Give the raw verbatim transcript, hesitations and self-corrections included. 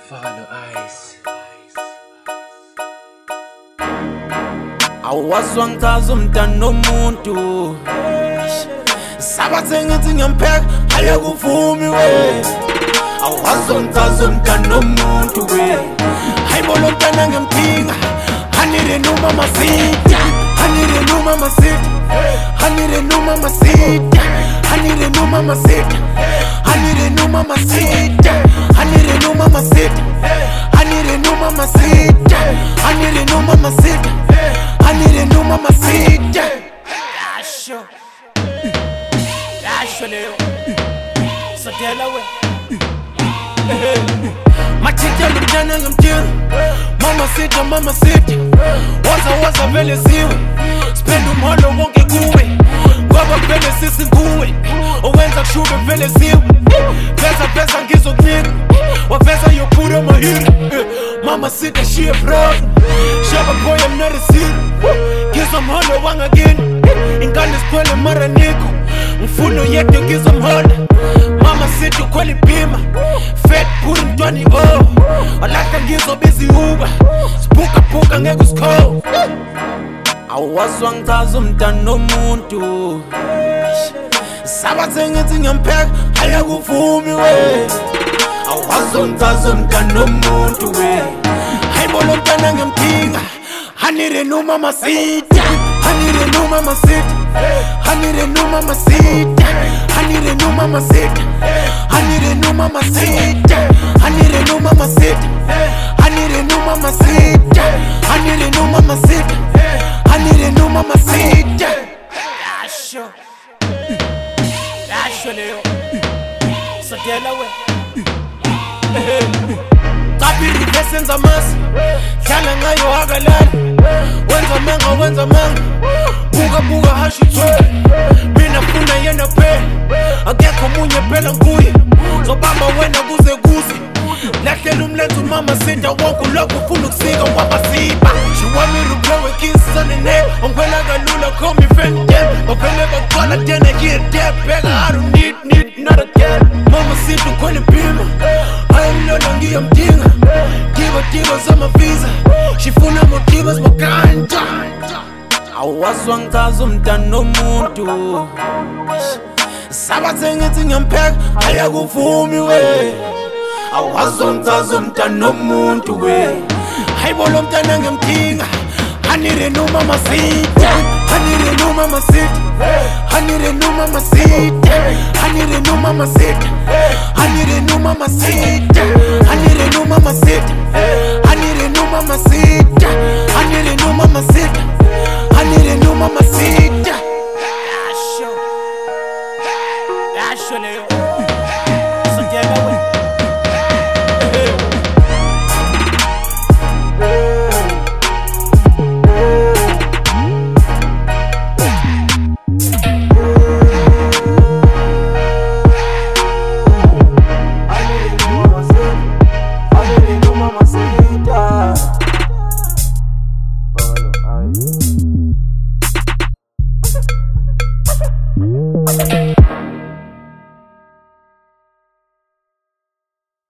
Follow eyes. Awazwa ngitaza umntana nomuntu sabathe ngithi ngiyampheka ayakuvumi we awazwa ngitaza umntana nomuntu we hayibona umntana ngempinga hanire noma masita hanire noma masita hanire noma masita hanire noma masita hanire noma masita hanire noma masita hanire noma masita hanire noma masita hanire noma masita yasho yasho leo sadela we machita lumjana ngamtira mama sita mama sita waza waza vele siwe spend umholo wonke kuwe ngoba vele sisi kuwe owenza kushube vele siwe pesa pesa ngizokunika waveza yophura mahiri mama sita she a pro shaba boy I'm not a seer ngizwa mholo wangakini ingane sikhwele mara niko mfuno yethu ngizwa mholo mama sita ukhwele ibhima fat put mntwani oh alaka ngizobiza iuba sibuka buka ngeke usikho awazwa ngitaza umntana nomuntu sabathe ngithi ngiyampheka ayakuvumi we awazwa ngitaza umntana nomuntu we hayibona umntana ngempinga hanire noma masita hanire noma masita hanire noma masita hanire noma masita hanire noma masita hanire noma masita hanire noma masita hanire noma masita hanire noma masita yasho yasho leo sadela we Kapiri besenza masi Hlala ngayo akalala Wenza manga wenza manga Buka buka hashi thwele Mina funa yena phela Akekho munye phela nguye Zobamba wena kuze kuze Lahlela umlenze mama sita wonke lokho ufuna ukusika wabasiba She want me to play with kisses on the neck Ongikhwela kalula call me friend them Baphele bagcwala then I get that back I don't need, need, not again Mama sita ukhwela ibhima ayamlona ngiyamdinga Diva diva zamavisa Shifuna motivas makanta awazwa ngitaza umntana nomuntu sabathe ngithi ngiyampheka ayakuvumi we awazwa ngitaza umntana nomuntu we hayibona umntana ngempinga hanire noma masita hanire noma masita hanire noma masita hanire noma masita hanire noma masita hanire noma masita hanire noma masita hanire noma masita hanire noma masita